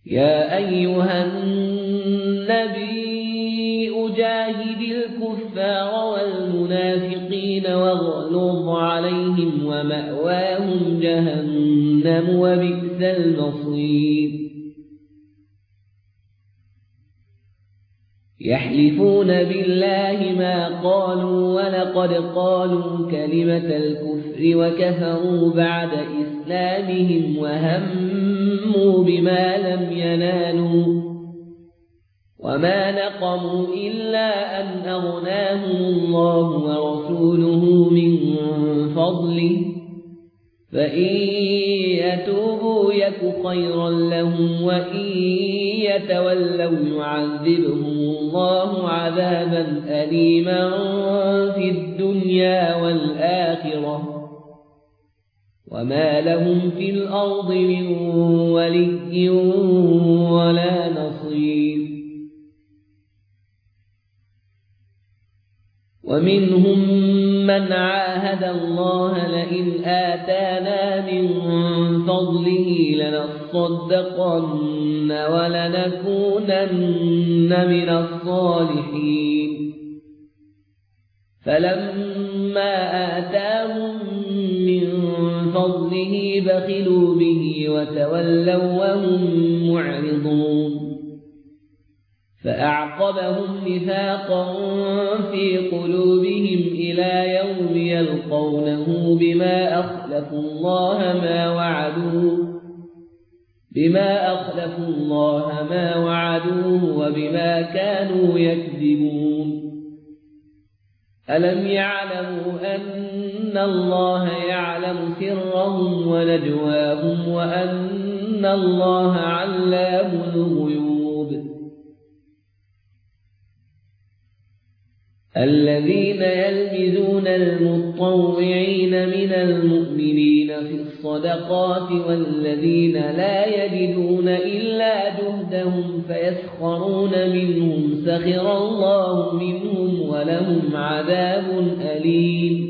يا أيها النبي جاهد الكفار والمنافقين واغلظ عليهم ومأواهم جهنم وبئس المصير يحلفون بالله ما قالوا ولقد قالوا كلمة الكفر وكفروا بعد إسلامهم وهموا بما لم ينالوا وما نقموا إلا أن أغناهم الله ورسوله من فضله فإن يتوبوا يك خيرا لهم وإن يتولوا يعذبهم الله عذابا أليما في الدنيا والآخرة وما لهم في الأرض من ولي ولا نصير ومنهم من عاهد الله لئن آتانا من فضله لنصدقن ولنكونن من الصالحين فلما آتاهم من فضله بخلوا به وتولوا وهم معرضون فأعقبهم نفاقا في قلوبهم إلى يوم يلقونه بما أخلفوا الله ما وعدوه وبما كانوا يكذبون ألم يعلموا أن الله يعلم سرهم ونجواهم وأن الله علام الغيوب الذين يلمزون المطوعين من المؤمنين في الصدقات والذين لا يجدون إلا جهدهم فيسخرون منهم سخر الله منهم ولهم عذاب أليم